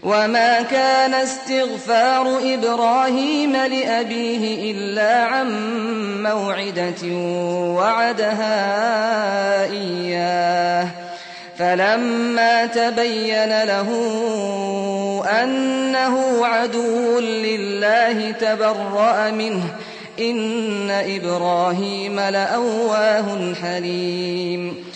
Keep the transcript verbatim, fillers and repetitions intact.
وما كان استغفار إبراهيم لأبيه إلا عن موعدة وعدها إياه فلما تبين له أنه عدو لله تبرأ منه إن إبراهيم لأواه حليم